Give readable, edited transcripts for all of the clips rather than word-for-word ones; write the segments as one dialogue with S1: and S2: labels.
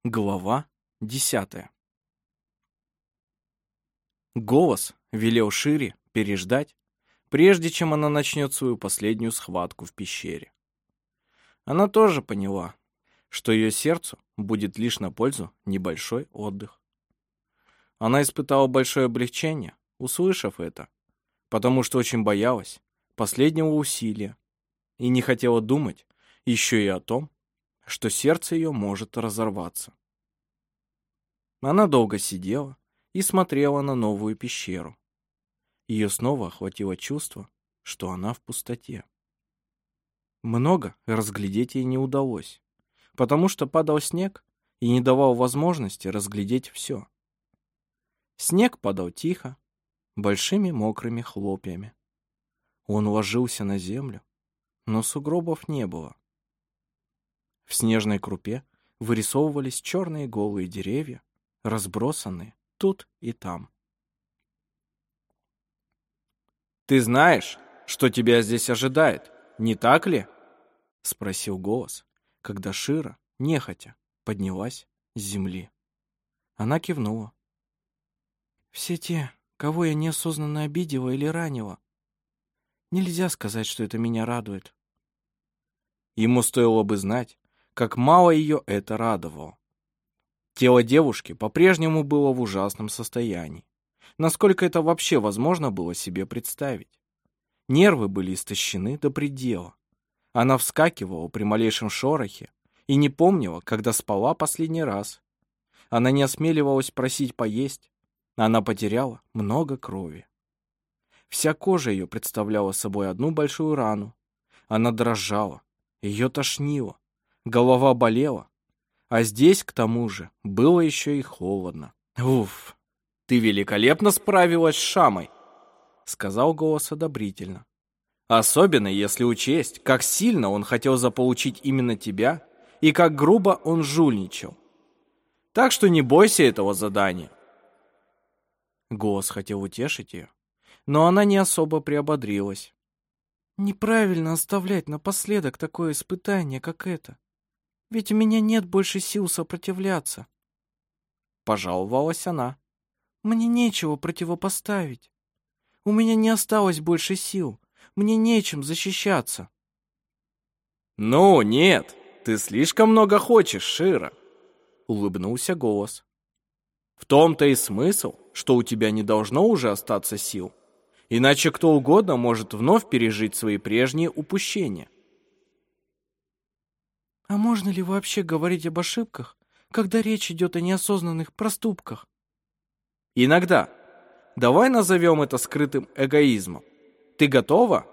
S1: Глава 10. Голос велел Шире переждать, прежде чем она начнет свою последнюю схватку в пещере. Она тоже поняла, что ее сердцу будет лишь на пользу небольшой отдых. Она испытала большое облегчение, услышав это, потому что очень боялась последнего усилия и не хотела думать еще и о том, что сердце ее может разорваться. Она долго сидела и смотрела на новую пещеру. Ее снова охватило чувство, что она в пустоте. Много разглядеть ей не удалось, потому что падал снег и не давал возможности разглядеть все. Снег падал тихо, большими мокрыми хлопьями. Он ложился на землю, но сугробов не было. В снежной крупе вырисовывались черные голые деревья, разбросанные тут и там. «Ты знаешь, что тебя здесь ожидает, не так ли?» — спросил голос, когда Шира, нехотя, поднялась с земли. Она кивнула. «Все те, кого я неосознанно обидела или ранила. Нельзя сказать, что это меня радует». Ему стоило бы знать, как мало ее это радовало. Тело девушки по-прежнему было в ужасном состоянии. Насколько это вообще возможно было себе представить? Нервы были истощены до предела. Она вскакивала при малейшем шорохе и не помнила, когда спала последний раз. Она не осмеливалась просить поесть. Она потеряла много крови. Вся кожа ее представляла собой одну большую рану. Она дрожала, ее тошнило, голова болела. А здесь, к тому же, было еще и холодно. «Уф, ты великолепно справилась с Шамой», — сказал голос одобрительно. «Особенно, если учесть, как сильно он хотел заполучить именно тебя и как грубо он жульничал. Так что не бойся этого задания». Голос хотел утешить ее, но она не особо приободрилась. «Неправильно оставлять напоследок такое испытание, как это. Ведь у меня нет больше сил сопротивляться», — пожаловалась она. «Мне нечего противопоставить. У меня не осталось больше сил. Мне нечем защищаться». «Ну, нет, ты слишком много хочешь, Шира», — улыбнулся голос. «В том-то и смысл, что у тебя не должно уже остаться сил. Иначе кто угодно может вновь пережить свои прежние упущения». «А можно ли вообще говорить об ошибках, когда речь идет о неосознанных проступках?» «Иногда. Давай назовем это скрытым эгоизмом. Ты готова?»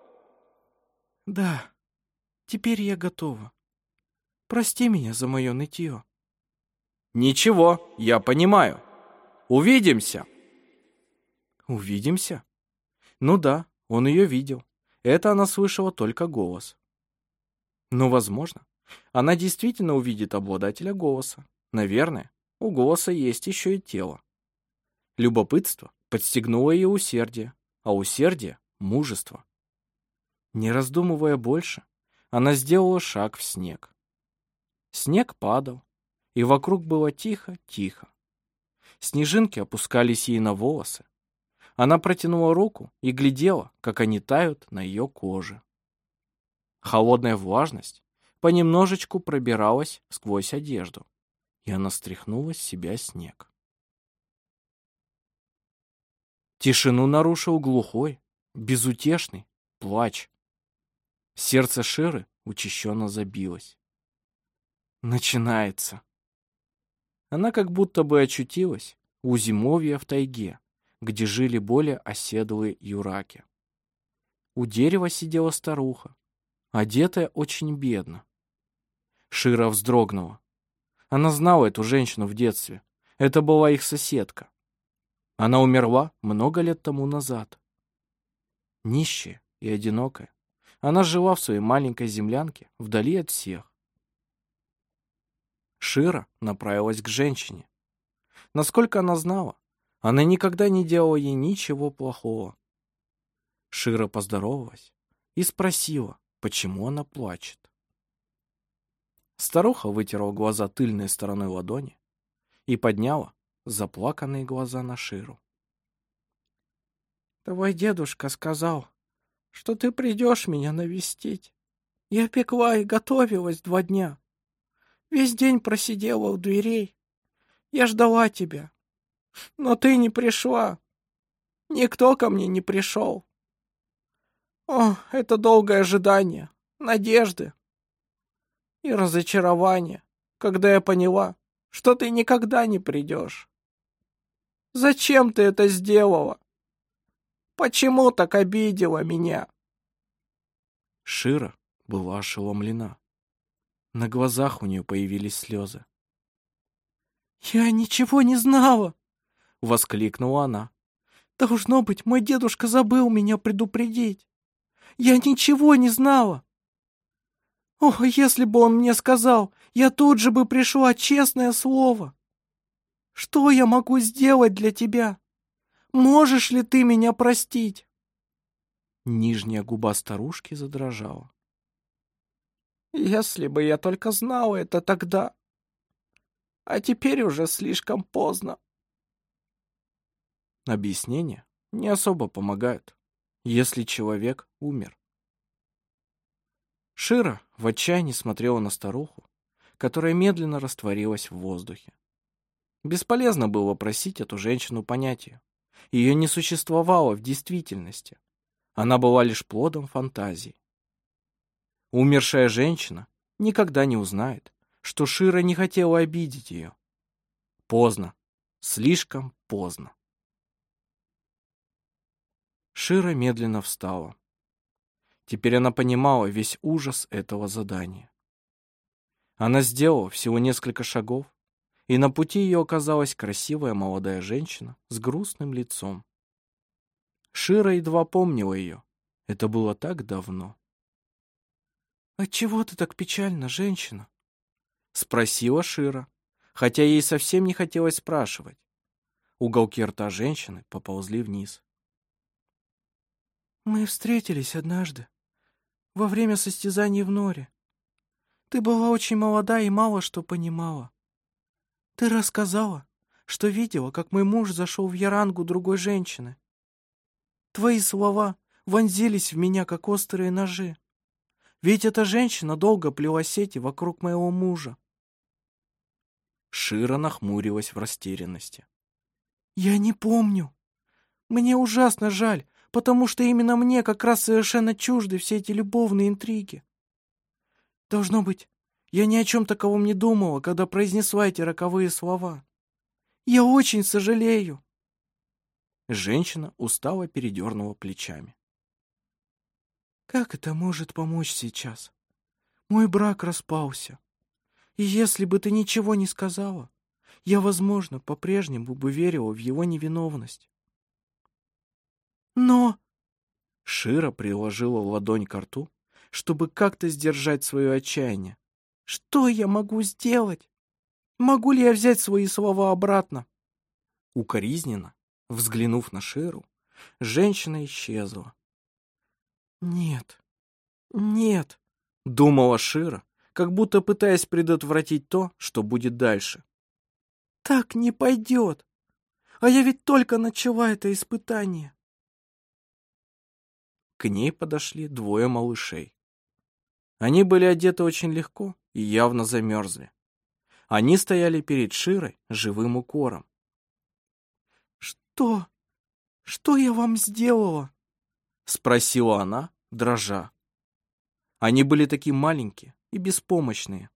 S1: «Да, теперь я готова. Прости меня за мое нытье». «Ничего, я понимаю. Увидимся». «Увидимся?» Ну да, он ее видел. Это она слышала только голос. Но, возможно, она действительно увидит обладателя голоса. Наверное, у голоса есть еще и тело. Любопытство подстегнуло ее усердие, а усердие — мужество. Не раздумывая больше, она сделала шаг в снег. Снег падал, и вокруг было тихо-тихо. Снежинки опускались ей на волосы. Она протянула руку и глядела, как они тают на ее коже. Холодная влажность понемножечку пробиралась сквозь одежду, и она стряхнула с себя снег. Тишину нарушил глухой, безутешный плач. Сердце Ширы учащенно забилось. Начинается. Она как будто бы очутилась у зимовья в тайге, где жили более оседлые юраки. У дерева сидела старуха, одетая очень бедно. Шира вздрогнула. Она знала эту женщину в детстве. Это была их соседка. Она умерла много лет тому назад. Нищая и одинокая, она жила в своей маленькой землянке вдали от всех. Шира направилась к женщине. Насколько она знала, она никогда не делала ей ничего плохого. Шира поздоровалась и спросила, почему она плачет. Старуха вытерла глаза тыльной стороной ладони и подняла заплаканные глаза на Ширу. «Твой дедушка сказал, что ты придешь меня навестить. Я пекла и готовилась 2 дня. Весь день просидела у дверей. Я ждала тебя. Но ты не пришла. Никто ко мне не пришел. О, это долгое ожидание, надежды и разочарование, когда я поняла, что ты никогда не придешь. Зачем ты это сделала? Почему так обидела меня?» Шира была ошеломлена. На глазах у нее появились слезы. «Я ничего не знала!» — воскликнула она. «Должно быть, мой дедушка забыл меня предупредить. Я ничего не знала. О, если бы он мне сказал, я тут же бы пришла, честное слово. Что я могу сделать для тебя? Можешь ли ты меня простить?» Нижняя губа старушки задрожала. «Если бы я только знала это тогда. А теперь уже слишком поздно». Объяснения не особо помогают, если человек умер. Шира в отчаянии смотрела на старуху, которая медленно растворилась в воздухе. Бесполезно было просить эту женщину понять ее. Ее не существовало в действительности. Она была лишь плодом фантазии. Умершая женщина никогда не узнает, что Шира не хотела обидеть ее. Поздно, слишком поздно. Шира медленно встала. Теперь она понимала весь ужас этого задания. Она сделала всего несколько шагов, и на пути ее оказалась красивая молодая женщина с грустным лицом. Шира едва помнила ее. Это было так давно. «Отчего ты так печальна, женщина?» — спросила Шира, хотя ей совсем не хотелось спрашивать. Уголки рта женщины поползли вниз. «Мы встретились однажды, во время состязаний в норе. Ты была очень молода и мало что понимала. Ты рассказала, что видела, как мой муж зашел в ярангу другой женщины. Твои слова вонзились в меня, как острые ножи. Ведь эта женщина долго плела сети вокруг моего мужа». Шира нахмурилась в растерянности. «Я не помню. Мне ужасно жаль, потому что именно мне как раз совершенно чужды все эти любовные интриги. Должно быть, я ни о чем таковом не думала, когда произнесла эти роковые слова. Я очень сожалею». Женщина устало передернула плечами. «Как это может помочь сейчас? Мой брак распался. И если бы ты ничего не сказала, я, возможно, по-прежнему бы верила в его невиновность. Но...» Шира приложила ладонь к рту, чтобы как-то сдержать свое отчаяние. «Что я могу сделать? Могу ли я взять свои слова обратно?» Укоризненно, взглянув на Ширу, женщина исчезла. «Нет, нет», — думала Шира, как будто пытаясь предотвратить то, что будет дальше. «Так не пойдет. А я ведь только начала это испытание». К ней подошли 2 малышей. Они были одеты очень легко и явно замерзли. Они стояли перед Широй живым укором. «Что? Что я вам сделала?» — спросила она, дрожа. Они были такие маленькие и беспомощные.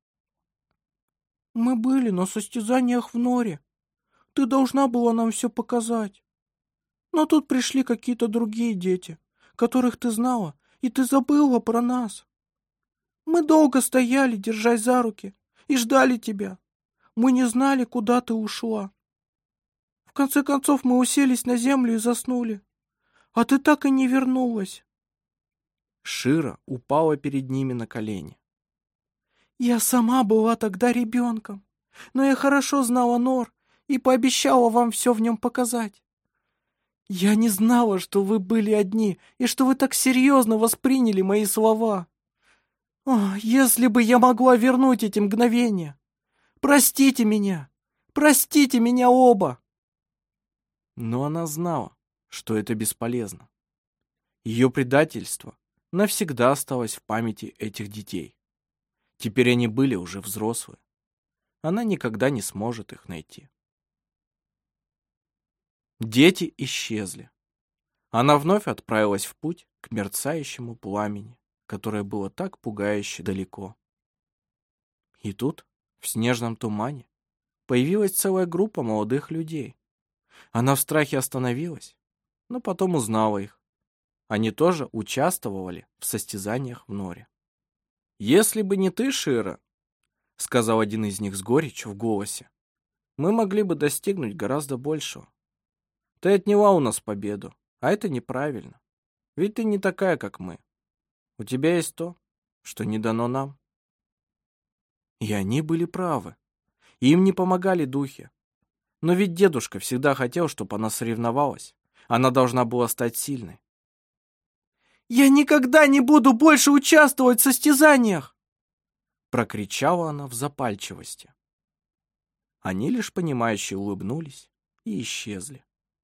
S1: «Мы были на состязаниях в норе. Ты должна была нам все показать. Но тут пришли какие-то другие дети, которых ты знала, и ты забыла про нас. Мы долго стояли, держась за руки, и ждали тебя. Мы не знали, куда ты ушла. В конце концов мы уселись на землю и заснули. А ты так и не вернулась». Шира упала перед ними на колени. «Я сама была тогда ребенком, но я хорошо знала нор и пообещала вам все в нем показать. Я не знала, что вы были одни и что вы так серьезно восприняли мои слова. О, если бы я могла вернуть эти мгновения! Простите меня! Простите меня оба!» Но она знала, что это бесполезно. Ее предательство навсегда осталось в памяти этих детей. Теперь они были уже взрослые. Она никогда не сможет их найти. Дети исчезли. Она вновь отправилась в путь к мерцающему пламени, которое было так пугающе далеко. И тут, в снежном тумане, появилась целая группа молодых людей. Она в страхе остановилась, но потом узнала их. Они тоже участвовали в состязаниях в норе. «Если бы не ты, Шира, — сказал один из них с горечью в голосе, — мы могли бы достигнуть гораздо большего. Ты отняла у нас победу, а это неправильно. Ведь ты не такая, как мы. У тебя есть то, что не дано нам». И они были правы. Им не помогали духи. Но ведь дедушка всегда хотел, чтобы она соревновалась. Она должна была стать сильной. «Я никогда не буду больше участвовать в состязаниях!» Прокричала она в запальчивости. Они лишь понимающе улыбнулись и исчезли.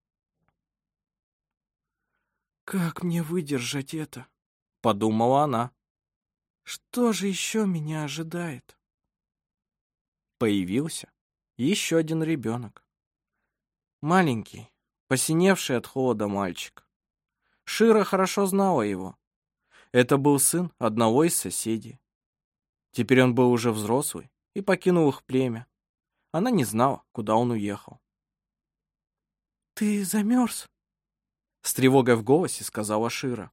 S1: «Как мне выдержать это?» — подумала она. «Что же еще меня ожидает?» Появился еще один ребенок. Маленький, посиневший от холода мальчик. Шира хорошо знала его. Это был сын одного из соседей. Теперь он был уже взрослый и покинул их племя. Она не знала, куда он уехал. «Ты замерз?» — с тревогой в голосе сказала Шира.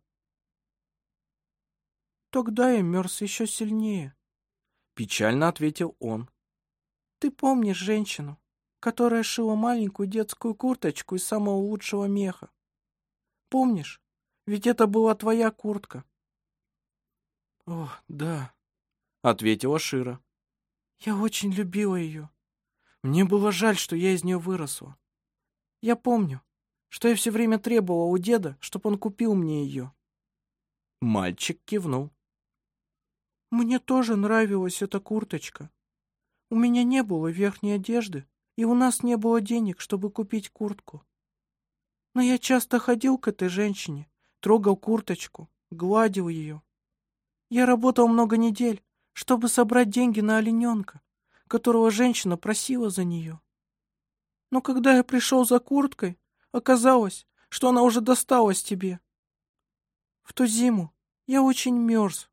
S1: «Тогда я мерз еще сильнее», — печально ответил он. «Ты помнишь женщину, которая шила маленькую детскую курточку из самого лучшего меха? Помнишь? Ведь это была твоя куртка». «О, да», — ответила Шира. «Я очень любила ее. Мне было жаль, что я из нее выросла. Я помню, что я все время требовала у деда, чтобы он купил мне ее». Мальчик кивнул. «Мне тоже нравилась эта курточка. У меня не было верхней одежды, и у нас не было денег, чтобы купить куртку. Но я часто ходил к этой женщине, трогал курточку, гладил ее. Я работал много недель, чтобы собрать деньги на олененка, которого женщина просила за нее. Но когда я пришел за курткой, оказалось, что она уже досталась тебе. В ту зиму я очень мерз».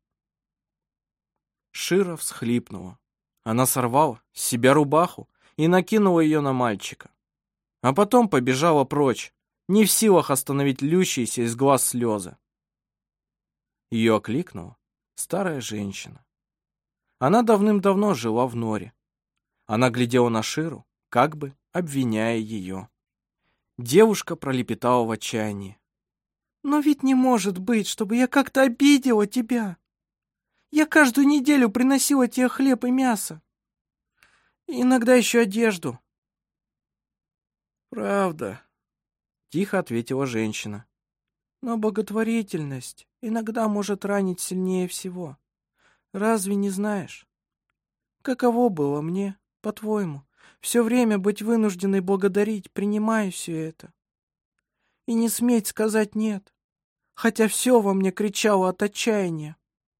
S1: Шира всхлипнула. Она сорвала с себя рубаху и накинула ее на мальчика. А потом побежала прочь, не в силах остановить льющиеся из глаз слезы. Ее окликнула старая женщина. Она давным-давно жила в норе. Она глядела на Ширу, как бы обвиняя ее. Девушка пролепетала в отчаянии. «Но ведь не может быть, чтобы я как-то обидела тебя. Я каждую неделю приносила тебе хлеб и мясо. И иногда еще одежду». «Правда», — тихо ответила женщина. «Но благотворительность иногда может ранить сильнее всего. Разве не знаешь? Каково было мне, по-твоему, все время быть вынужденной благодарить, принимая все это? И не сметь сказать «нет», хотя все во мне кричало от отчаяния».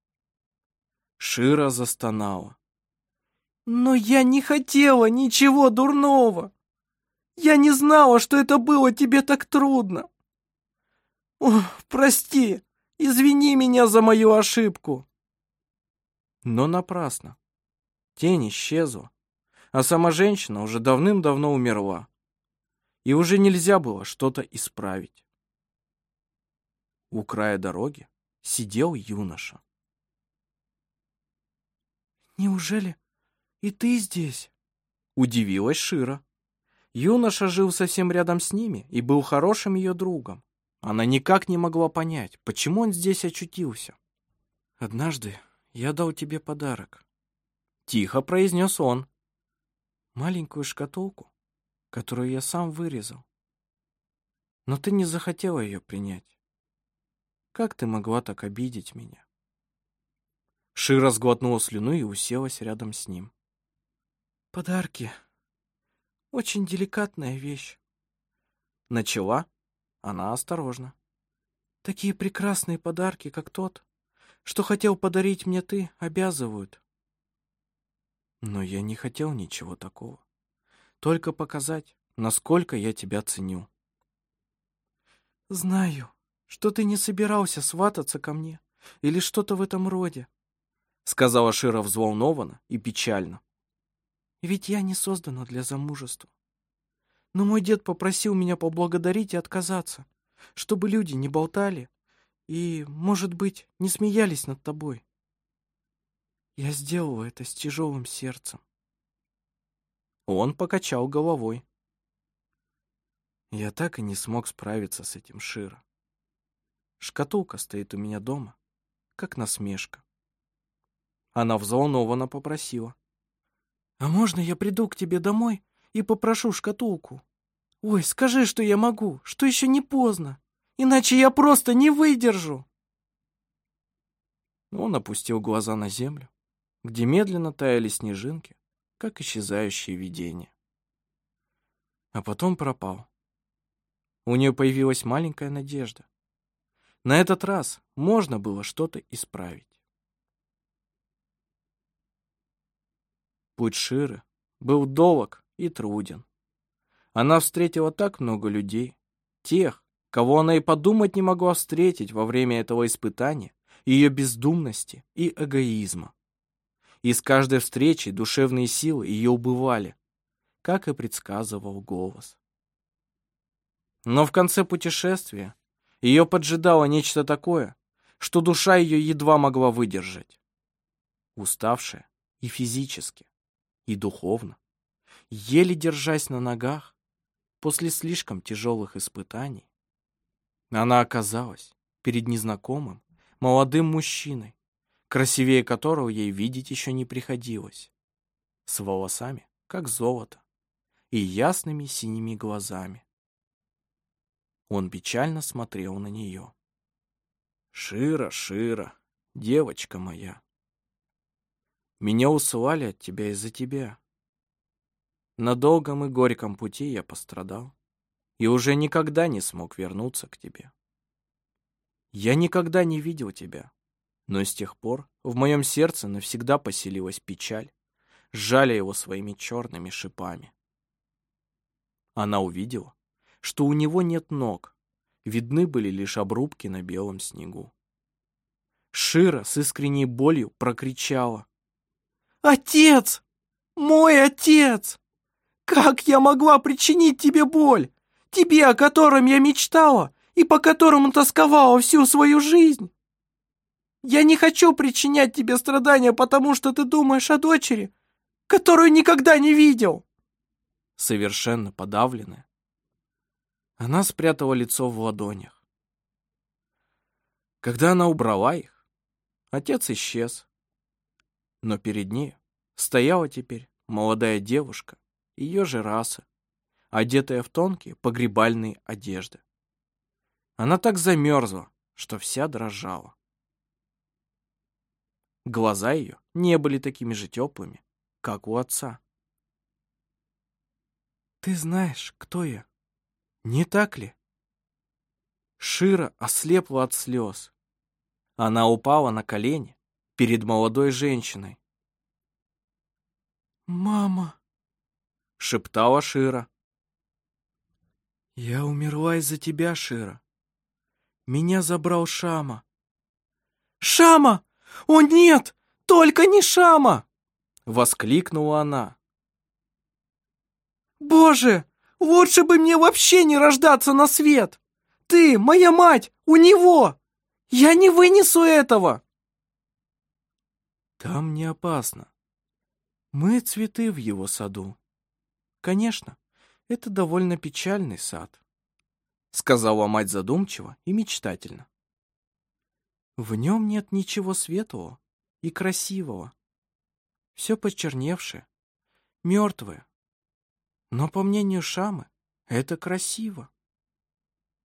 S1: Шира застонала. «Но я не хотела ничего дурного. Я не знала, что это было тебе так трудно. О, прости, извини меня за мою ошибку». Но напрасно. Тень исчезла, а сама женщина уже давным-давно умерла, и уже нельзя было что-то исправить. У края дороги сидел юноша. «Неужели и ты здесь?» — удивилась Шира. Юноша жил совсем рядом с ними и был хорошим ее другом. Она никак не могла понять, почему он здесь очутился. «Однажды я дал тебе подарок», — тихо произнес он. «Маленькую шкатулку, которую я сам вырезал. Но ты не захотела ее принять. Как ты могла так обидеть меня?» Шира сглотнула слюну и уселась рядом с ним. «Подарки. Очень деликатная вещь». Начала она осторожно. «Такие прекрасные подарки, как тот, что хотел подарить мне ты, обязывают». Но я не хотел ничего такого. Только показать, насколько я тебя ценю. «Знаю, что ты не собирался свататься ко мне или что-то в этом роде», сказала Шира взволнованно и печально. «Ведь я не создана для замужества. Но мой дед попросил меня поблагодарить и отказаться, чтобы люди не болтали и, может быть, не смеялись над тобой. Я сделала это с тяжелым сердцем». Он покачал головой. Я так и не смог справиться с этим, Шира. Шкатулка стоит у меня дома, как насмешка. Она взволнованно попросила: «А можно я приду к тебе домой и попрошу шкатулку? Ой, скажи, что я могу, что еще не поздно, иначе я просто не выдержу». Он опустил глаза на землю, где медленно таяли снежинки, как исчезающие видения. А потом пропал. У нее появилась маленькая надежда. На этот раз можно было что-то исправить. Путь Ширы был долг и труден. Она встретила так много людей, тех, кого она и подумать не могла встретить во время этого испытания, ее бездумности и эгоизма. И с каждой встречей душевные силы ее убывали, как и предсказывал голос. Но в конце путешествия ее поджидало нечто такое, что душа ее едва могла выдержать. Уставшая и физически, и духовно, еле держась на ногах, после слишком тяжелых испытаний, она оказалась перед незнакомым, молодым мужчиной, красивее которого ей видеть еще не приходилось, с волосами, как золото, и ясными синими глазами. Он печально смотрел на нее. «Шира, Шира, девочка моя, меня усылали от тебя из-за тебя. На долгом и горьком пути я пострадал и уже никогда не смог вернуться к тебе. Я никогда не видел тебя, но с тех пор в моем сердце навсегда поселилась печаль, сжали его своими черными шипами». Она увидела, что у него нет ног, видны были лишь обрубки на белом снегу. Шира с искренней болью прокричала: «Отец! Мой отец! Как я могла причинить тебе боль? Тебе, о котором я мечтала и по которому тосковала всю свою жизнь? Я не хочу причинять тебе страдания, потому что ты думаешь о дочери, которую никогда не видел». Совершенно подавленная, она спрятала лицо в ладонях. Когда она убрала их, отец исчез. Но перед ней стояла теперь молодая девушка, ее же расы, одетая в тонкие погребальные одежды. Она так замерзла, что вся дрожала. Глаза ее не были такими же теплыми, как у отца. «Ты знаешь, кто я, не так ли?» Шира ослепла от слез. Она упала на колени перед молодой женщиной. «Мама!» — шептала Шира. «Я умерла из-за тебя, Шира. Меня забрал Шама». «Шама! О нет! Только не Шама!» — воскликнула она. «Боже! Лучше бы мне вообще не рождаться на свет! Ты, моя мать, у него! Я не вынесу этого!» «Там не опасно. Мы цветы в его саду. Конечно, это довольно печальный сад», — сказала мать задумчиво и мечтательно. «В нем нет ничего светлого и красивого. Все почерневшее, мертвое. Но, по мнению Шамы, это красиво».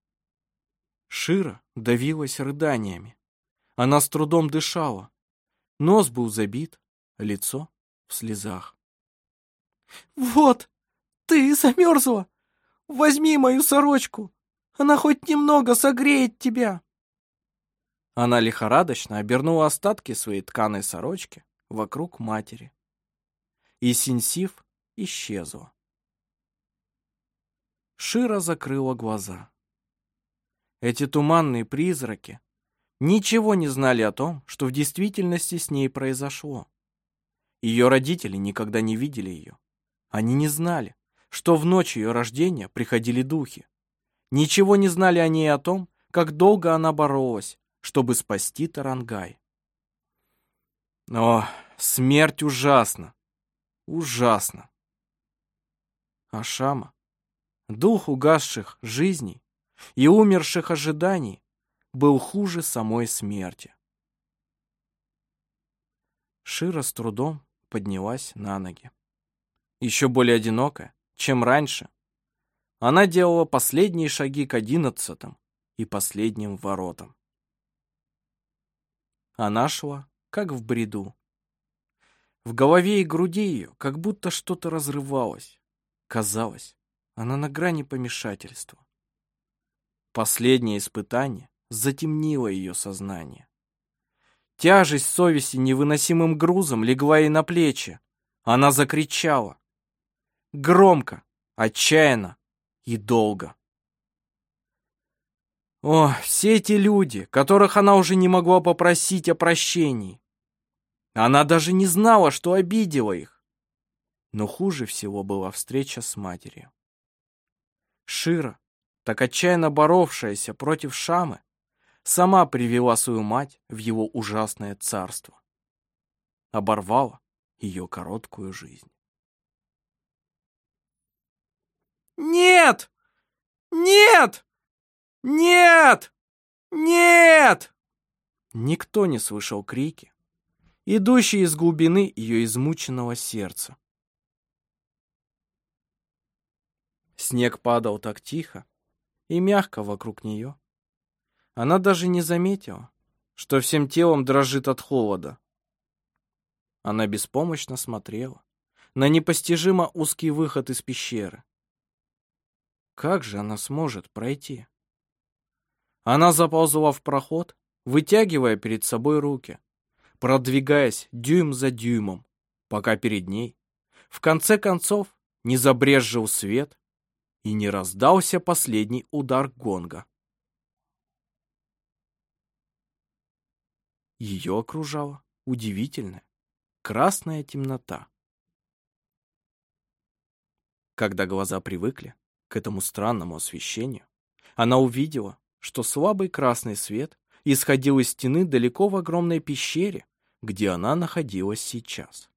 S1: Шира давилась рыданиями. Она с трудом дышала. Нос был забит, лицо в слезах.
S2: «Вот, ты замерзла! Возьми мою сорочку! Она хоть немного согреет тебя!»
S1: Она лихорадочно обернула остатки своей тканой сорочки вокруг матери. И Синсив исчезла. Шира закрыла глаза. Эти туманные призраки ничего не знали о том, что в действительности с ней произошло. Ее родители никогда не видели ее. Они не знали, что в ночь ее рождения приходили духи. Ничего не знали они и о том, как долго она боролась, чтобы спасти Тарангай. О, смерть ужасна! Ужасно! А Шама, дух угасших жизней и умерших ожиданий, был хуже самой смерти. Шира с трудом поднялась на ноги. Еще более одинокая, чем раньше, она делала последние шаги к 11-м и последним воротам. Она шла, как в бреду. В голове и груди ее как будто что-то разрывалось. Казалось, она на грани помешательства. Последнее испытание затемнило ее сознание. Тяжесть совести невыносимым грузом легла ей на плечи. Она закричала. Громко, отчаянно и долго. О, все эти люди, которых она уже не могла попросить о прощении. Она даже не знала, что обидела их. Но хуже всего была встреча с матерью. Шира, так отчаянно боровшаяся против Шамы, сама привела свою мать в его ужасное царство. Оборвала ее короткую жизнь.
S2: «Нет! Нет! Нет! Нет!»
S1: Никто не слышал крики, идущие из глубины ее измученного сердца. Снег падал так тихо и мягко вокруг нее. Она даже не заметила, что всем телом дрожит от холода. Она беспомощно смотрела на непостижимо узкий выход из пещеры. Как же она сможет пройти? Она заползла в проход, вытягивая перед собой руки, продвигаясь дюйм за дюймом, пока перед ней, в конце концов, не забрезжил свет и не раздался последний удар гонга. Ее окружала удивительная красная темнота. Когда глаза привыкли к этому странному освещению, она увидела, что слабый красный свет исходил из стены далеко в огромной пещере, где она находилась сейчас.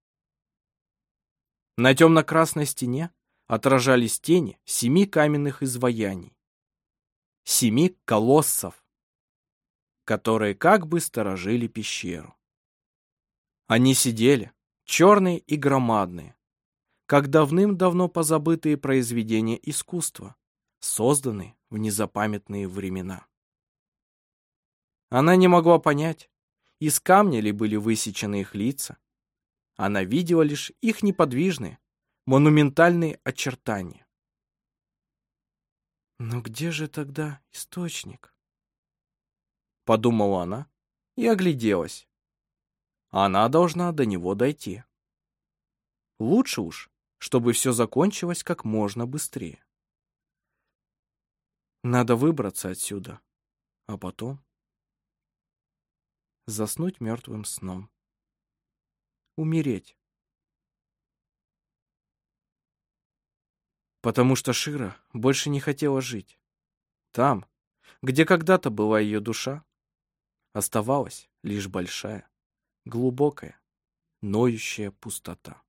S1: На темно-красной стене отражались тени 7 каменных изваяний, 7 колоссов, которые как бы сторожили пещеру. Они сидели, черные и громадные, как давным-давно позабытые произведения искусства, созданные в незапамятные времена. Она не могла понять, из камня ли были высечены их лица. Она видела лишь их неподвижные, монументальные очертания. «Но где же тогда источник?» Подумала она и огляделась. Она должна до него дойти. Лучше уж, чтобы все закончилось как можно быстрее. Надо выбраться отсюда, а потом заснуть мертвым сном. Умереть. Потому что Шира больше не хотела жить. Там, где когда-то была ее душа, оставалась лишь большая, глубокая, ноющая пустота.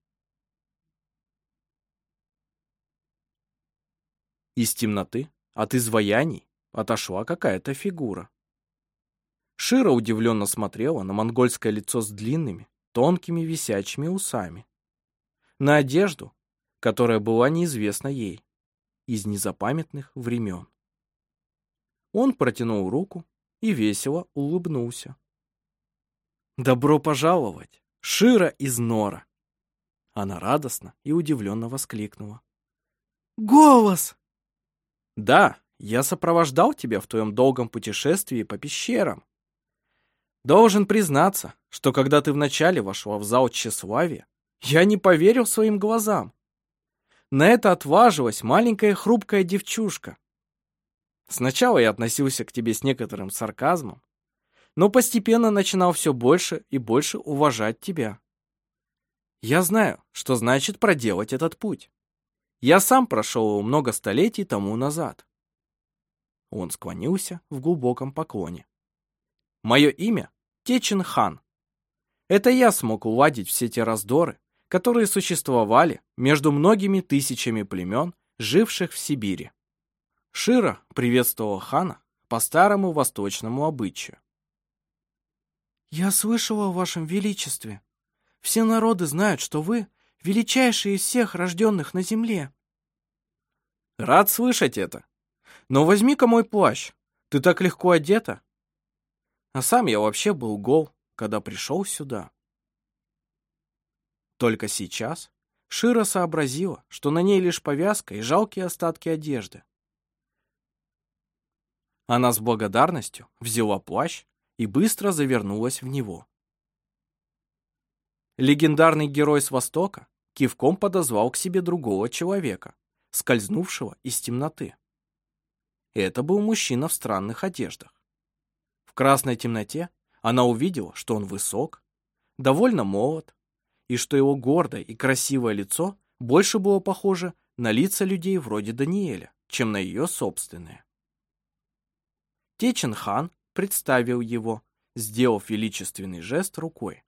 S1: Из темноты, от изваяний, отошла какая-то фигура. Шира удивленно смотрела на монгольское лицо с длинными, тонкими висячими усами, на одежду, которая была неизвестна ей, из незапамятных времен. Он протянул руку и весело улыбнулся. Добро пожаловать, Шира из Нора!» Она радостно и удивленно воскликнула.
S2: Голос!
S1: «Да, я сопровождал тебя в твоем долгом путешествии по пещерам. Должен признаться, что когда ты вначале вошла в зал тщеславия, я не поверил своим глазам. На это отважилась маленькая хрупкая девчушка. Сначала я относился к тебе с некоторым сарказмом, но постепенно начинал все больше и больше уважать тебя. Я знаю, что значит проделать этот путь. Я сам прошел его много столетий тому назад». Он склонился в глубоком поклоне. «Мое имя Течин Хан. Это я смог уладить все те раздоры, которые существовали между многими тысячами племен, живших в Сибири». Шира приветствовала хана по старому восточному обычаю.
S2: Я слышала о вашем величестве. Все народы знают, что вы величайший из всех рожденных на земле.
S1: Рад слышать это. Но возьми-ка мой плащ. Ты так легко одета. А сам я вообще был гол, когда пришел сюда. Только сейчас Шира сообразила, что на ней лишь повязка и жалкие остатки одежды. Она с благодарностью взяла плащ и быстро завернулась в него. Легендарный герой с Востока кивком подозвал к себе другого человека, скользнувшего из темноты. Это был мужчина в странных одеждах. В красной темноте она увидела, что он высок, довольно молод, и что его гордое и красивое лицо больше было похоже на лица людей вроде Даниэля, чем на ее собственное. Течин хан представил его, сделав величественный жест рукой.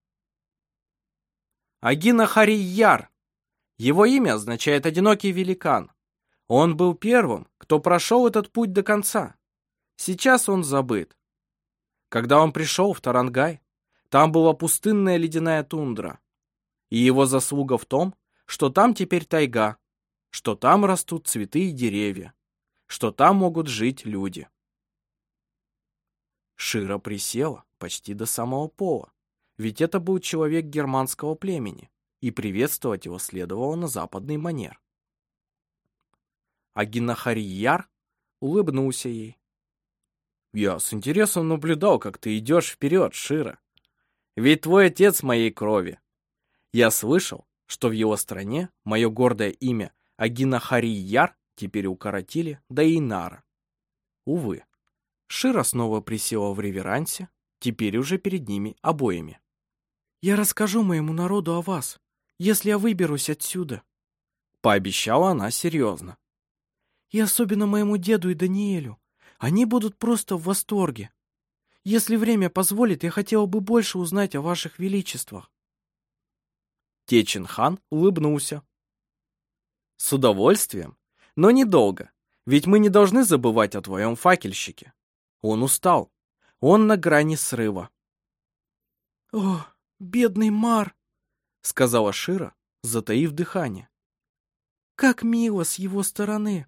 S1: Агина Харияр. Его имя означает «одинокий великан». Он был первым, кто прошел этот путь до конца. Сейчас он забыт. Когда он пришел в Тарангай, там была пустынная ледяная тундра. И его заслуга в том, что там теперь тайга, что там растут цветы и деревья, что там могут жить люди. Шира присела почти до самого пола, ведь это был человек германского племени, и приветствовать его следовало на западный манер. Агинахарияр улыбнулся ей. «Я с интересом наблюдал, как ты идешь вперед, Шира. Ведь твой отец моей крови. Я слышал, что в его стране мое гордое имя Агинахарияр теперь укоротили до Инара. Увы, Шира снова присела в реверансе, теперь уже перед ними обоими.
S2: Я расскажу моему народу о вас, если я выберусь отсюда.
S1: Пообещала она серьезно.
S2: И особенно моему деду и Даниэлю. Они будут просто в восторге. Если время позволит, я хотела бы больше узнать о ваших величествах.
S1: Течин хан улыбнулся. С удовольствием, но недолго, ведь мы не должны забывать о твоем факельщике. Он устал, он на грани срыва.
S2: О, бедный Мар,
S1: сказала Шира, затаив дыхание.
S2: Как мило с его стороны.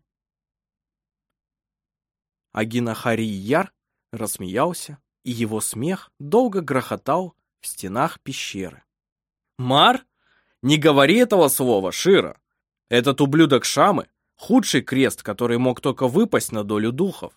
S1: Агинахарияр рассмеялся, и его смех долго грохотал в стенах пещеры. «Мар? Не говори этого слова, Шира! Этот ублюдок Шамы — худший крест, который мог только выпасть на долю духов».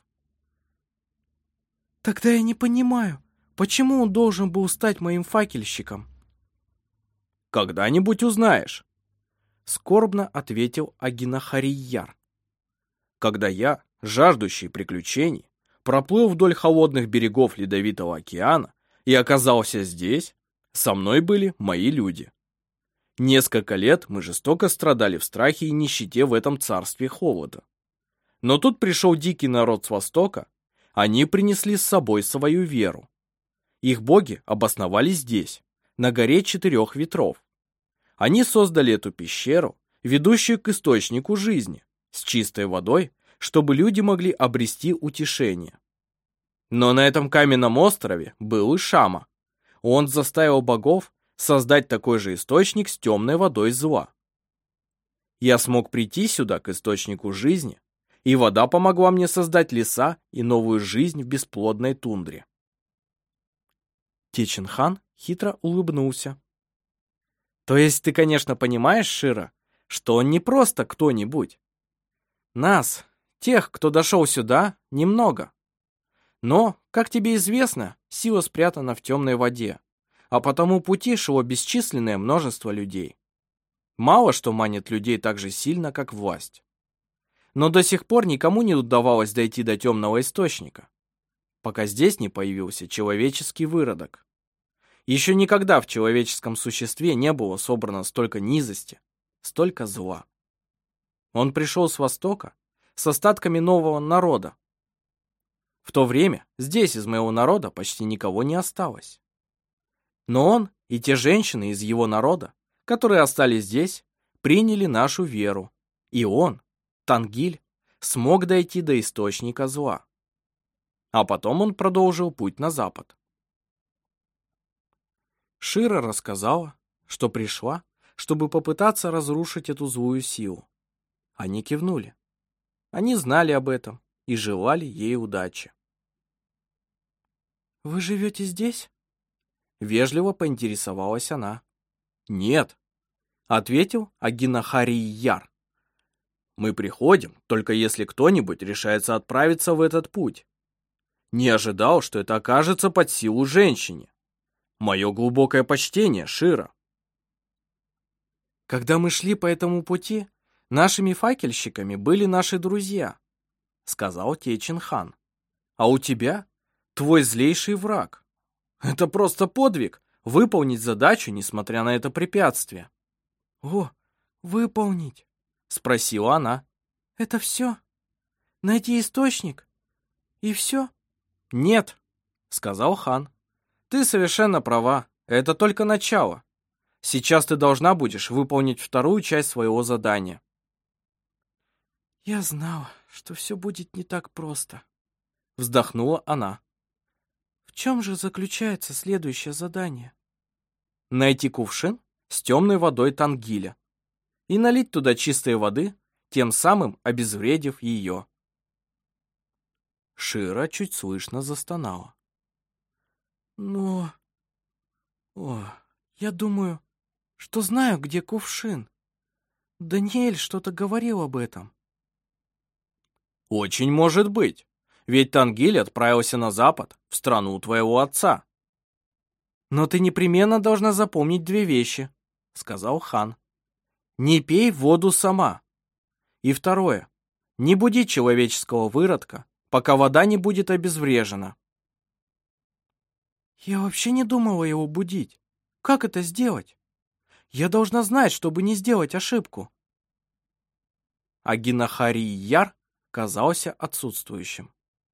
S2: «Тогда я не понимаю, почему он должен был стать моим факельщиком?»
S1: «Когда-нибудь узнаешь», — скорбно ответил Агинахарияр. «Когда я, жаждущий приключений, проплыл вдоль холодных берегов Ледовитого океана и оказался здесь, со мной были мои люди. Несколько лет мы жестоко страдали в страхе и нищете в этом царстве холода. Но тут пришел дикий народ с Востока, они принесли с собой свою веру. Их боги обосновались здесь, на горе 4 ветров. Они создали эту пещеру, ведущую к источнику жизни, с чистой водой, чтобы люди могли обрести утешение. Но на этом каменном острове был и Шама. Он заставил богов создать такой же источник с темной водой зла. Я смог прийти сюда, к источнику жизни, и вода помогла мне создать леса и новую жизнь в бесплодной тундре. Течин-хан хитро улыбнулся. То есть ты, конечно, понимаешь, Шира, что он не просто кто-нибудь. Нас, тех, кто дошел сюда, немного. Но, как тебе известно, сила спрятана в темной воде, а по тому пути шло бесчисленное множество людей. Мало что манит людей так же сильно, как власть. Но до сих пор никому не удавалось дойти до темного источника, пока здесь не появился человеческий выродок. Еще никогда в человеческом существе не было собрано столько низости, столько зла. Он пришел с востока, с остатками нового народа. В то время здесь из моего народа почти никого не осталось. Но он и те женщины из его народа, которые остались здесь, приняли нашу веру. И он, Тангиль, смог дойти до источника зла. А потом он продолжил путь на запад. Шира рассказала, что пришла, чтобы попытаться разрушить эту злую силу. Они кивнули. Они знали об этом и желали ей удачи.
S2: «Вы живете здесь?»
S1: Вежливо поинтересовалась она. «Нет», — ответил Агинахарий-Яр. «Мы приходим, только если кто-нибудь решается отправиться в этот путь. Не ожидал, что это окажется под силу женщине. Мое глубокое почтение, Шира».
S2: «Когда мы шли по этому пути, нашими факельщиками были наши друзья», — сказал Течин-хан.
S1: «А у тебя твой злейший враг. Это просто подвиг — выполнить задачу, несмотря на это препятствие».
S2: «О, выполнить?»
S1: — спросила она.
S2: «Это все? Найти источник? И все?»
S1: «Нет», — сказал хан. «Ты совершенно права. Это только начало. Сейчас ты должна будешь выполнить вторую часть своего задания».
S2: «Я знала, что все будет не так просто»,
S1: — вздохнула она.
S2: «В чем же заключается следующее задание?»
S1: «Найти кувшин с темной водой Тангиля и налить туда чистой воды, тем самым обезвредив ее». Шира чуть слышно застонала.
S2: «Но... я думаю, что знаю, где кувшин. Даниэль что-то говорил об этом».
S1: «Очень может быть, ведь Тангиль отправился на запад, в страну твоего отца». «Но ты непременно должна запомнить две вещи», — сказал хан. «Не пей воду сама. И второе, не буди человеческого выродка, пока вода не будет обезврежена».
S2: «Я вообще не думала его будить. Как это сделать? Я должна знать, чтобы не сделать ошибку».
S1: Агинахарий-Яр казался отсутствующим.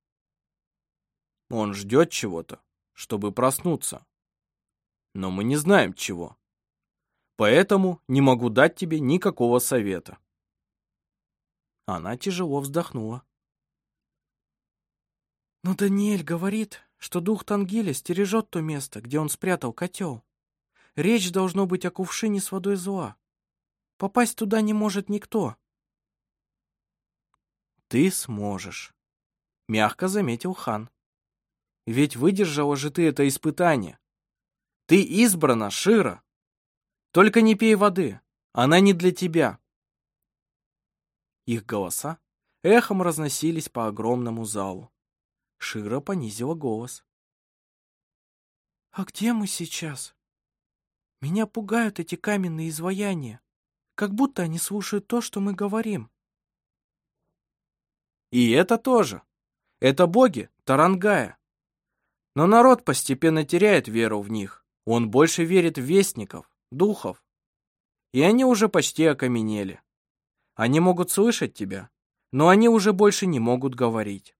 S1: Он ждет чего-то, чтобы проснуться. Но мы не знаем чего. Поэтому не могу дать тебе никакого совета. Она тяжело вздохнула.
S2: «Но Даниэль говорит, что дух Тангиля стережет то место, где он спрятал котел. Речь должно быть о кувшине с водой зла. Попасть туда не может никто».
S1: «Ты сможешь», — мягко заметил хан. «Ведь выдержала же ты это испытание. Ты избрана, Шира. Только не пей воды, она не для тебя». Их голоса эхом разносились по огромному залу. Шира понизила голос.
S2: «А где мы сейчас? Меня пугают эти каменные изваяния, как будто они слушают то, что мы говорим».
S1: И это тоже. Это боги Тарангая. Но народ постепенно теряет веру в них. Он больше верит в вестников, духов. И они уже почти окаменели. Они могут слышать тебя, но они уже больше не могут говорить.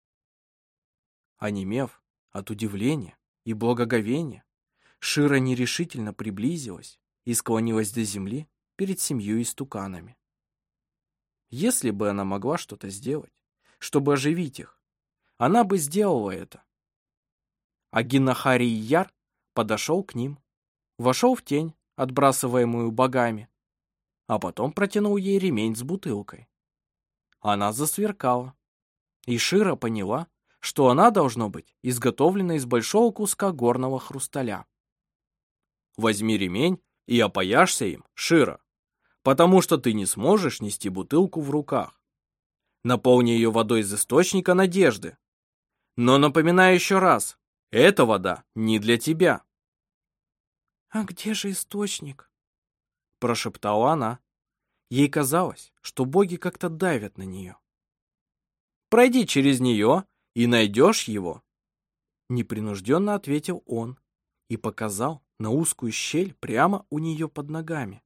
S1: Онемев от удивления и благоговения, Шира нерешительно приблизилась и склонилась до земли перед 7 истуканами. Если бы она могла что-то сделать, чтобы оживить их, она бы сделала это. Агинахарий-Яр подошел к ним, вошел в тень, отбрасываемую богами, а потом протянул ей ремень с бутылкой. Она засверкала, и Шира поняла, что она, должно быть, изготовлена из большого куска горного хрусталя. Возьми ремень и опояшься им, Шира, потому что ты не сможешь нести бутылку в руках. Наполни ее водой из источника надежды. Но напоминаю еще раз, эта вода не для тебя.
S2: «А где же источник?»
S1: — прошептала она. Ей казалось, что боги как-то давят на нее. «Пройди через нее и найдешь его», — непринужденно ответил он и показал на узкую щель прямо у нее под ногами.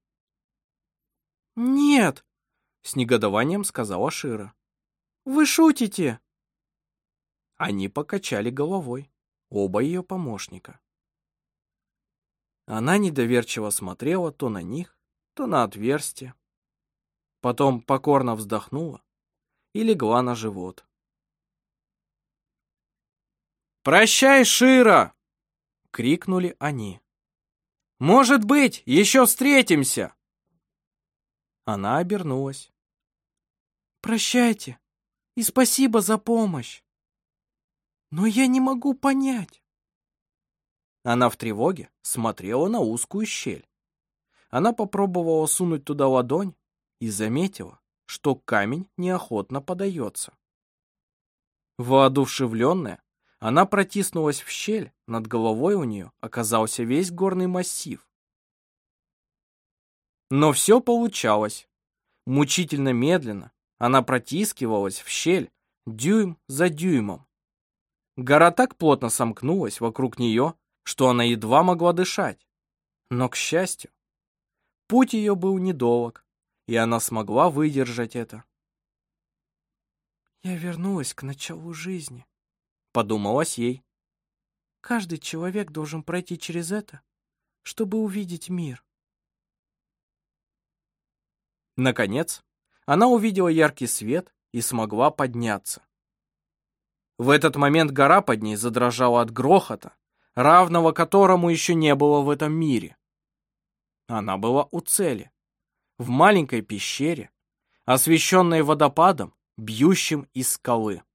S2: «Нет!»
S1: — с негодованием сказала Шира.
S2: «Вы шутите!»
S1: Они покачали головой, оба ее помощника. Она недоверчиво смотрела то на них, то на отверстие. Потом покорно вздохнула и легла на живот. «Прощай, Шира!» — крикнули они. «Может быть, еще встретимся!» Она обернулась.
S2: «Прощайте и спасибо за помощь. Но я не могу понять».
S1: Она в тревоге смотрела на узкую щель. Она попробовала сунуть туда ладонь и заметила, что камень неохотно подается. Воодушевленная, она протиснулась в щель, над головой у нее оказался весь горный массив. Но все получалось. Мучительно медленно она протискивалась в щель дюйм за дюймом. Гора так плотно сомкнулась вокруг нее, что она едва могла дышать. Но, к счастью, путь ее был недолг, и она смогла выдержать это.
S2: «Я вернулась к началу жизни»,
S1: — подумалось ей.
S2: «Каждый человек должен пройти через это, чтобы увидеть мир».
S1: Наконец, она увидела яркий свет и смогла подняться. В этот момент гора под ней задрожала от грохота, равного которому еще не было в этом мире. Она была у цели, в маленькой пещере, освещенной водопадом, бьющим из скалы.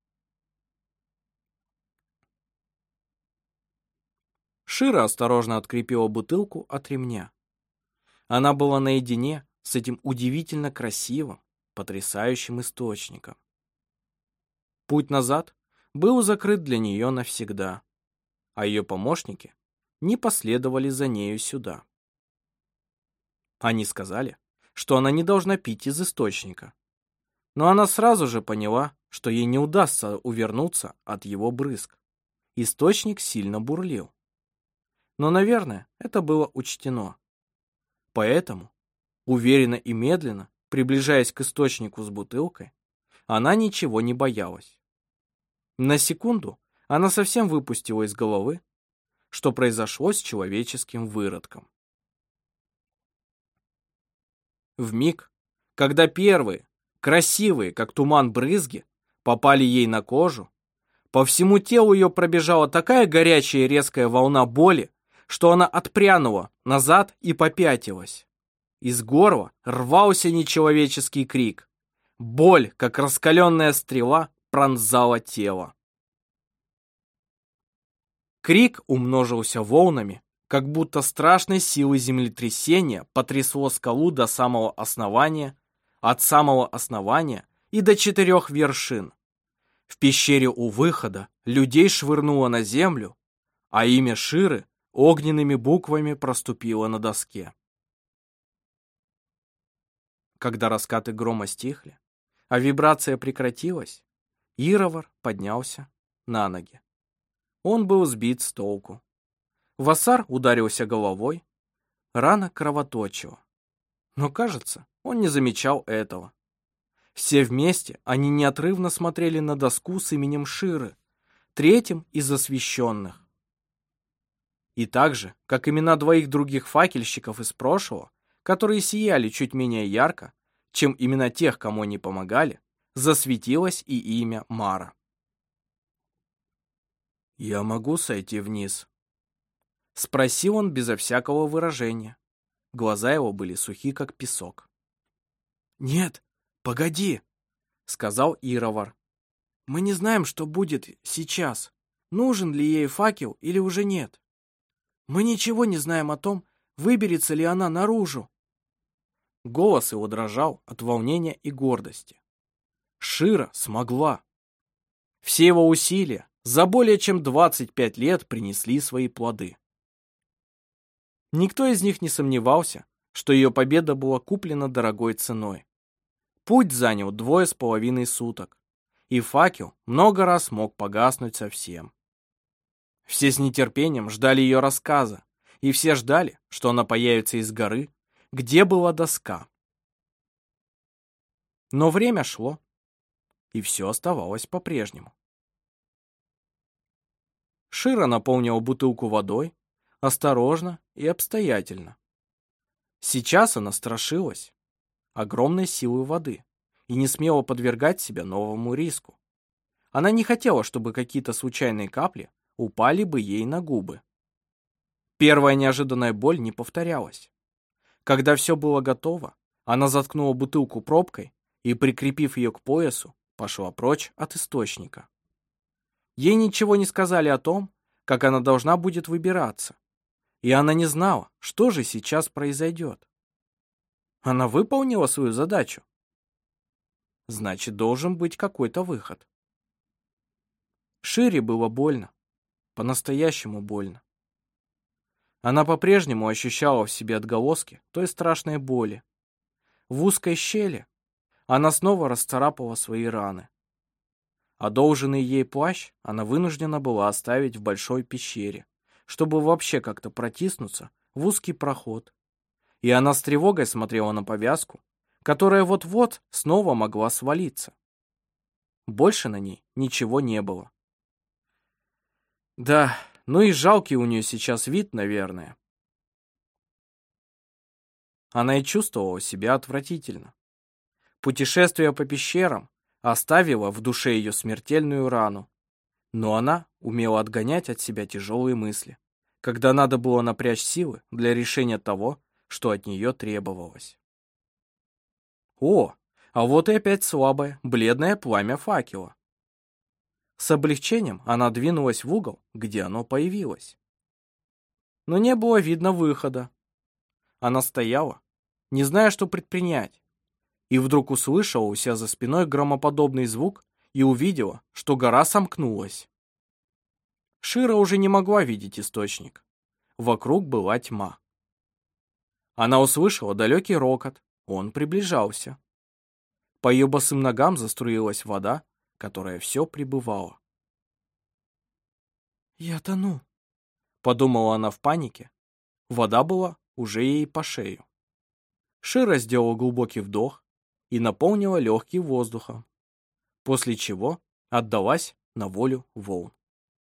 S1: Шира осторожно открепила бутылку от ремня. Она была наедине с этим удивительно красивым, потрясающим источником. Путь назад был закрыт для нее навсегда, а ее помощники не последовали за нею сюда. Они сказали, что она не должна пить из источника, но она сразу же поняла, что ей не удастся увернуться от его брызг. Источник сильно бурлил. Но, наверное, это было учтено. Поэтому, уверенно и медленно, приближаясь к источнику с бутылкой, она ничего не боялась. На секунду она совсем выпустила из головы, что произошло с человеческим выродком. Вмиг, когда первые, красивые, как туман, брызги попали ей на кожу, по всему телу ее пробежала такая горячая и резкая волна боли, что она отпрянула назад и попятилась. Из горла рвался нечеловеческий крик. Боль, как раскаленная стрела, пронзала тело. Крик умножился волнами, как будто страшной силой землетрясения потрясло скалу до самого основания, от самого основания и до 4 вершин. В пещере у выхода людей швырнуло на землю, а имя Ширы огненными буквами проступило на доске. Когда раскаты грома стихли, а вибрация прекратилась, Ировар поднялся на ноги. Он был сбит с толку. Вассар ударился головой, рана кровоточила. Но, кажется, он не замечал этого. Все вместе они неотрывно смотрели на доску с именем Ширы, третьим из освященных. И так же, как имена 2 других факельщиков из прошлого, которые сияли чуть менее ярко, чем имена тех, кому они помогали, засветилось и имя Мара. «Я могу сойти вниз?» — спросил он безо всякого выражения. Глаза его были сухи, как песок. «Нет, погоди!» — сказал Ировар.
S2: Мы не знаем, что будет сейчас. Нужен ли ей факел или уже нет. Мы ничего не знаем о том, выберется ли она наружу.
S1: Голос его дрожал от волнения и гордости. Шира смогла. Все его усилия за более чем 25 лет принесли свои плоды. Никто из них не сомневался, что ее победа была куплена дорогой ценой. Путь занял 2,5 суток, и факел много раз мог погаснуть совсем. Все с нетерпением ждали ее рассказа, и все ждали, что она появится из горы, где была доска. Но время шло, и все оставалось по-прежнему. Шира наполнила бутылку водой, осторожно и обстоятельно. Сейчас она страшилась огромной силы воды и не смела подвергать себя новому риску. Она не хотела, чтобы какие-то случайные капли упали бы ей на губы. Первая неожиданная боль не повторялась. Когда все было готово, она заткнула бутылку пробкой и, прикрепив ее к поясу, пошла прочь от источника. Ей ничего не сказали о том, как она должна будет выбираться, и она не знала, что же сейчас произойдет. Она выполнила свою задачу. Значит, должен быть какой-то выход. Шире было больно, по-настоящему больно. Она по-прежнему ощущала в себе отголоски той страшной боли. В узкой щели она снова расцарапала свои раны. Одолженный ей плащ она вынуждена была оставить в большой пещере, чтобы вообще как-то протиснуться в узкий проход. И она с тревогой смотрела на повязку, которая вот-вот снова могла свалиться. Больше на ней ничего не было. Да, ну и жалкий у нее сейчас вид, наверное. Она и чувствовала себя отвратительно. Путешествие по пещерам оставило в душе ее смертельную рану, но она умела отгонять от себя тяжелые мысли, когда надо было напрячь силы для решения того, что от нее требовалось. О, а вот и опять слабое, бледное пламя факела. С облегчением она двинулась в угол, где оно появилось. Но не было видно выхода. Она стояла, не зная, что предпринять, и вдруг услышала у себя за спиной громоподобный звук и увидела, что гора сомкнулась. Шира уже не могла видеть источник. Вокруг была тьма. Она услышала далекий рокот, он приближался. По ее босым ногам заструилась вода, которая все прибывала.
S2: «Я тону»,
S1: — подумала она в панике. Вода была уже ей по шею. Шира сделала глубокий вдох и наполнила легкие воздухом, после чего отдалась на волю волн.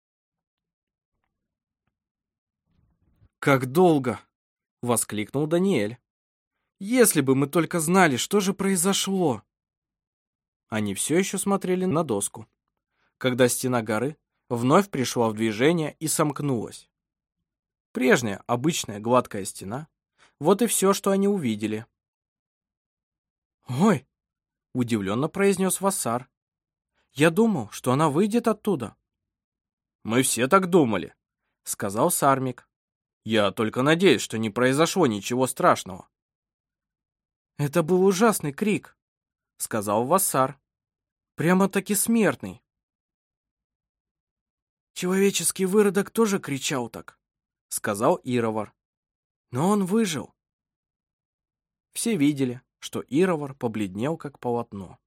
S1: «Как долго!» — воскликнул Даниэль. «Если бы мы только знали, что же произошло!» Они все еще смотрели на доску, когда стена горы вновь пришла в движение и сомкнулась. Прежняя, обычная гладкая стена — вот и все, что они увидели. «Ой!» — удивленно произнес Вассар. «Я думал, что она выйдет оттуда». «Мы все так думали», — сказал Сармик. «Я только надеюсь, что не произошло ничего страшного». «Это был ужасный крик», — сказал Вассар. «Прямо-таки смертный». «Человеческий выродок тоже кричал так», — сказал Ировар. «Но он выжил». Все видели, что Ировар побледнел, как полотно.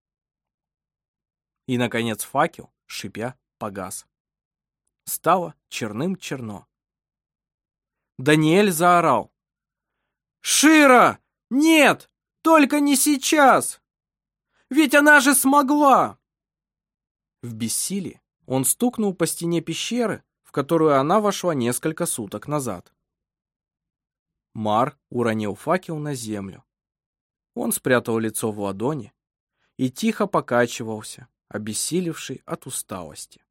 S1: И, наконец, факел, шипя, погас. Стало черным-черно. Даниэль заорал. «Шира! Нет! Только не сейчас! Ведь она же смогла!» В бессилии он стукнул по стене пещеры, в которую она вошла несколько суток назад. Мар уронил факел на землю. Он спрятал лицо в ладони и тихо покачивался, обессилевший от усталости.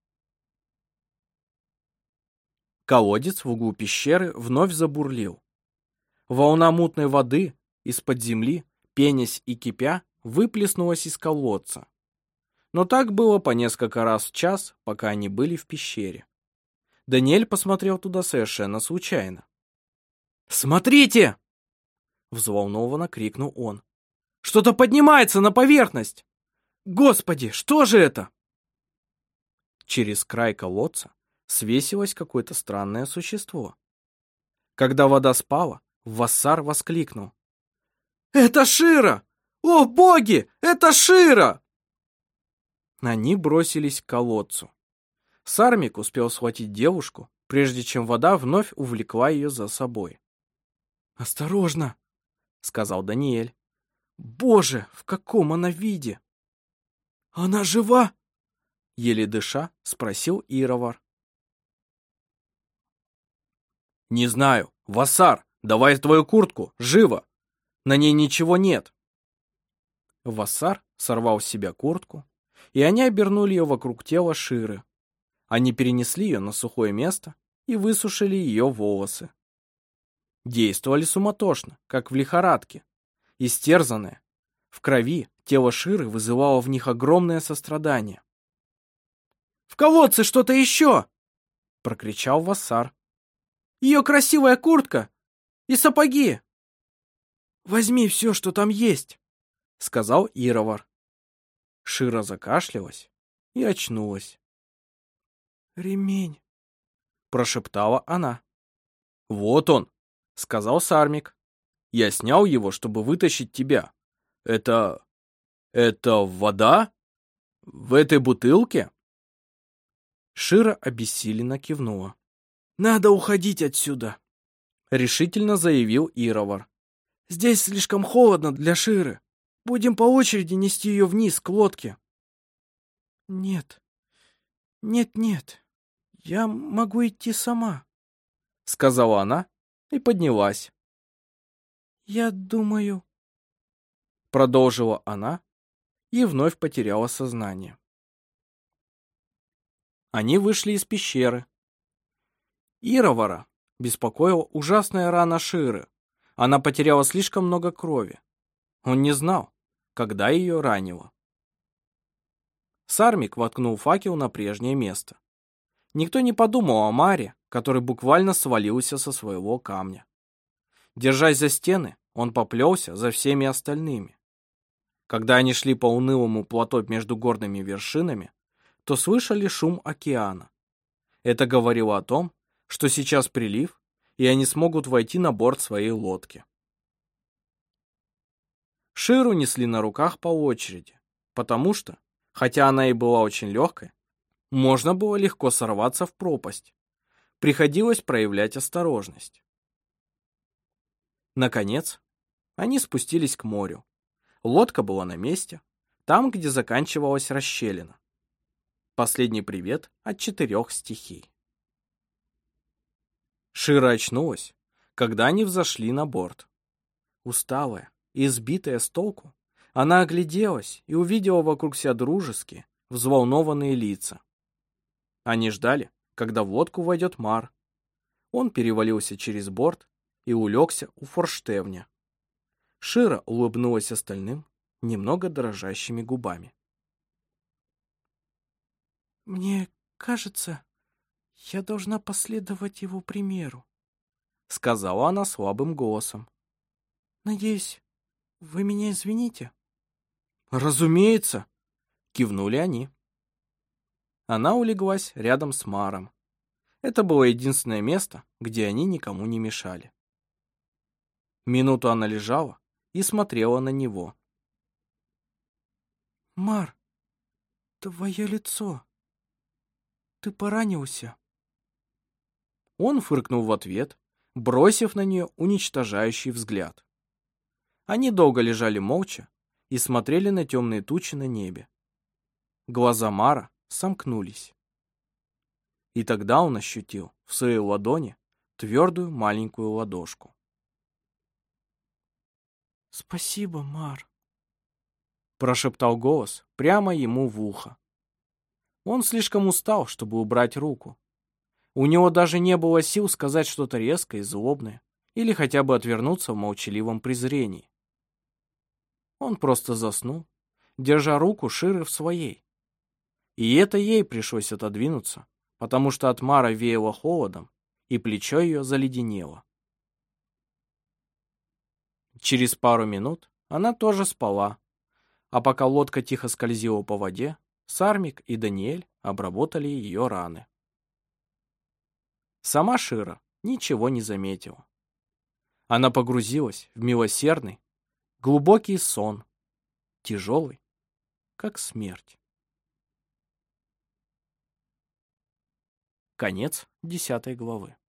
S1: Колодец в углу пещеры вновь забурлил. Волна мутной воды из-под земли, пенясь и кипя, выплеснулась из колодца. Но так было по несколько раз в час, пока они были в пещере. Даниэль посмотрел туда совершенно случайно. «Смотрите!» — взволнованно крикнул он. «Что-то поднимается на поверхность! Господи, что же это?» Через край колодца свесилось какое-то странное существо. Когда вода спала, Вассар воскликнул: «Это Шира! О, боги! Это Шира!» Они бросились к колодцу. Сармик успел схватить девушку, прежде чем вода вновь увлекла ее за собой. «Осторожно!» — сказал Даниэль. «Боже, в каком она виде!» «Она жива?» — еле дыша спросил Ировар. «Не знаю. Вассар, давай твою куртку, живо! На ней ничего нет!» Вассар сорвал с себя куртку, и они обернули ее вокруг тела Ширы. Они перенесли ее на сухое место и высушили ее волосы. Действовали суматошно, как в лихорадке. Истерзанное, в крови, тело Ширы вызывало в них огромное сострадание. «В колодце что-то еще!» — прокричал Вассар. «Ее красивая куртка и сапоги!» «Возьми все, что там есть!» — сказал Ировар. Шира закашлялась и очнулась. «Ремень!» — прошептала она. «Вот он!» — сказал Сармик. «Я снял его, чтобы вытащить тебя. Это вода? В этой бутылке?» Шира обессиленно кивнула. «Надо уходить отсюда», — решительно заявил Ировар. «Здесь слишком холодно для Ширы. Будем по очереди нести ее вниз к лодке». «Нет, нет, я могу идти сама», — сказала она и поднялась. «Я думаю...» — продолжила она и вновь потеряла сознание. Они вышли из пещеры. Ировара беспокоила ужасная рана Ширы. Она потеряла слишком много крови. Он не знал, когда ее ранило. Сармик воткнул факел на прежнее место. Никто не подумал о Маре, который буквально свалился со своего камня. Держась за стены, он поплелся за всеми остальными. Когда они шли по унылому плато между горными вершинами, то слышали шум океана. Это говорило о том, что сейчас прилив, и они смогут войти на борт своей лодки. Ширу несли на руках по очереди, потому что, хотя она и была очень легкой, можно было легко сорваться в пропасть. Приходилось проявлять осторожность. Наконец, они спустились к морю. Лодка была на месте, там, где заканчивалась расщелина. Последний привет от 4 стихий. Шира очнулась, когда они взошли на борт. Усталая и сбитая с толку, она огляделась и увидела вокруг себя дружеские, взволнованные лица. Они ждали, когда в лодку войдет Мар. Он перевалился через борт и улегся у форштевня. Шира улыбнулась остальным немного дрожащими губами. «Мне кажется, я должна последовать его примеру», — сказала она слабым голосом. «Надеюсь, вы меня извините?» «Разумеется», — кивнули они. Она улеглась рядом с Маром. Это было единственное место, где они никому не мешали. Минуту она лежала и смотрела на него. «Мар, твое лицо. Ты поранился?» Он фыркнул в ответ, бросив на нее уничтожающий взгляд. Они долго лежали молча и смотрели на темные тучи на небе. Глаза Мара сомкнулись. И тогда он ощутил в своей ладони твердую маленькую ладошку. «Спасибо, Мар», — прошептал голос прямо ему в ухо. Он слишком устал, чтобы убрать руку. У него даже не было сил сказать что-то резкое и злобное или хотя бы отвернуться в молчаливом презрении. Он просто заснул, держа руку Ширы в своей, И это ей пришлось отодвинуться, потому что от Мара веяло холодом, и плечо ее заледенело. Через пару минут она тоже спала, а пока лодка тихо скользила по воде, Сармик и Даниэль обработали ее раны. Сама Шира ничего не заметила. Она погрузилась в милосердный, глубокий сон, тяжелый, как смерть. Конец 10 главы.